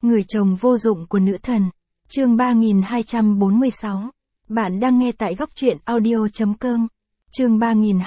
Người chồng vô dụng của nữ thần. Chương 3246. Bạn đang nghe tại góc truyện audio.com. Chương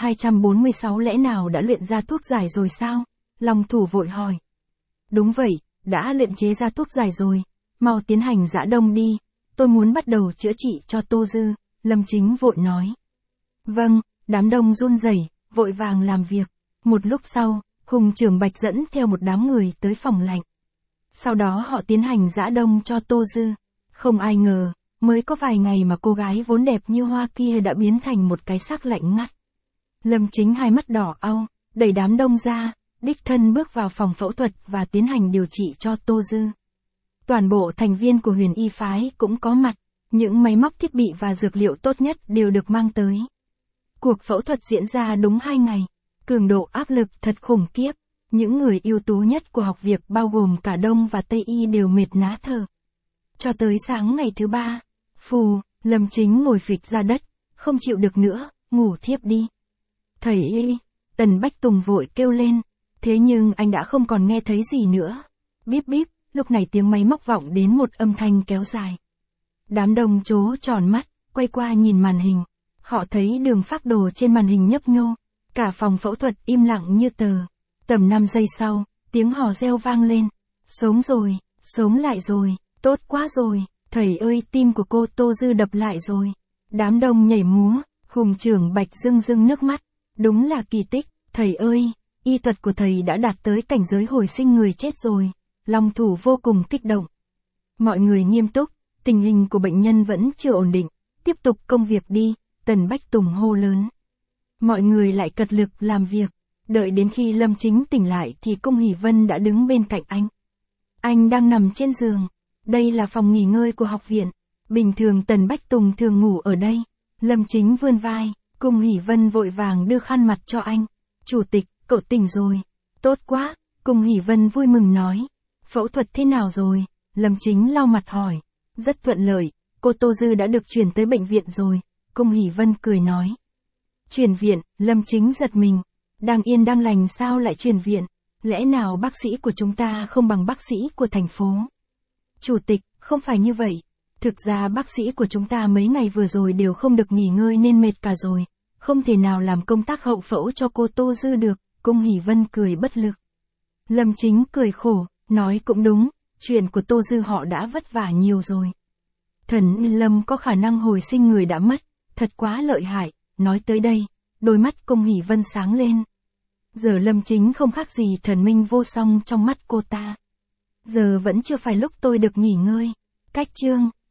3246 lẽ nào đã luyện ra thuốc giải rồi sao? Long Thủ vội hỏi. Đúng vậy, đã luyện chế ra thuốc giải rồi. Mau tiến hành giã đông đi. Tôi muốn bắt đầu chữa trị cho Tô Dư, Lâm Chính vội nói. Vâng, đám đông run rẩy, vội vàng làm việc. Một lúc sau, Hùng Trưởng Bạch dẫn theo một đám người tới phòng lạnh. Sau đó họ tiến hành giã đông cho Tô Dư. Không ai ngờ, mới có vài ngày mà cô gái vốn đẹp như hoa kia đã biến thành một cái xác lạnh ngắt. Lâm Chính hai mắt đỏ au, đẩy đám đông ra, đích thân bước vào phòng phẫu thuật và tiến hành điều trị cho Tô Dư. Toàn bộ thành viên của Huyền Y phái cũng có mặt, những máy móc thiết bị và dược liệu tốt nhất đều được mang tới. Cuộc phẫu thuật diễn ra đúng 2 ngày, cường độ áp lực thật khủng khiếp. Những người ưu tú nhất của học việc bao gồm cả Đông và Tây Y đều mệt ná thở. Cho tới sáng ngày thứ 3, Lâm Chính ngồi phịch ra đất, không chịu được nữa, ngủ thiếp đi. Thầy ơi, Tần Bách Tùng vội kêu lên, thế nhưng anh đã không còn nghe thấy gì nữa. Bíp bíp, lúc này tiếng máy móc vọng đến một âm thanh kéo dài. Đám đông trố tròn mắt, quay qua nhìn màn hình. Họ thấy đường phác đồ trên màn hình nhấp nhô, cả phòng phẫu thuật im lặng như tờ. Tầm 5 giây sau, tiếng hò reo vang lên. Sống rồi, sống lại rồi, tốt quá rồi, thầy ơi tim của cô Tô Dư đập lại rồi. Đám đông nhảy múa, Hùng Trưởng Bạch rưng rưng nước mắt. Đúng là kỳ tích, thầy ơi, y thuật của thầy đã đạt tới cảnh giới hồi sinh người chết rồi. Long Thủ vô cùng kích động. Mọi người nghiêm túc, tình hình của bệnh nhân vẫn chưa ổn định, tiếp tục công việc đi, Tần Bách Tùng hô lớn. Mọi người lại cật lực làm việc. Đợi đến khi Lâm Chính tỉnh lại thì Cung Hỷ Vân đã đứng bên cạnh anh. Anh đang nằm trên giường. Đây là phòng nghỉ ngơi của học viện. Bình thường Tần Bách Tùng thường ngủ ở đây. Lâm Chính vươn vai, Cung Hỷ Vân vội vàng đưa khăn mặt cho anh. Chủ tịch, cậu tỉnh rồi. Tốt quá, Cung Hỷ Vân vui mừng nói. Phẫu thuật thế nào rồi? Lâm Chính lau mặt hỏi. Rất thuận lợi, cô Tô Dư đã được chuyển tới bệnh viện rồi. Cung Hỷ Vân cười nói. Chuyển viện, Lâm Chính giật mình. Đang yên đang lành sao lại chuyển viện? Lẽ nào bác sĩ của chúng ta không bằng bác sĩ của thành phố? Chủ tịch, không phải như vậy. Thực ra bác sĩ của chúng ta mấy ngày vừa rồi đều không được nghỉ ngơi nên mệt cả rồi. Không thể nào làm công tác hậu phẫu cho cô Tô Dư được. Cung Hỷ Vân cười bất lực. Lâm Chính cười khổ, nói cũng đúng. Chuyện của Tô Dư họ đã vất vả nhiều rồi. Thần Lâm có khả năng hồi sinh người đã mất. Thật quá lợi hại. Nói tới đây, đôi mắt Cung Hỷ Vân sáng lên. Giờ Lâm Chính không khác gì thần minh vô song trong mắt cô ta. Giờ vẫn chưa phải lúc tôi được nghỉ ngơi. Cách chương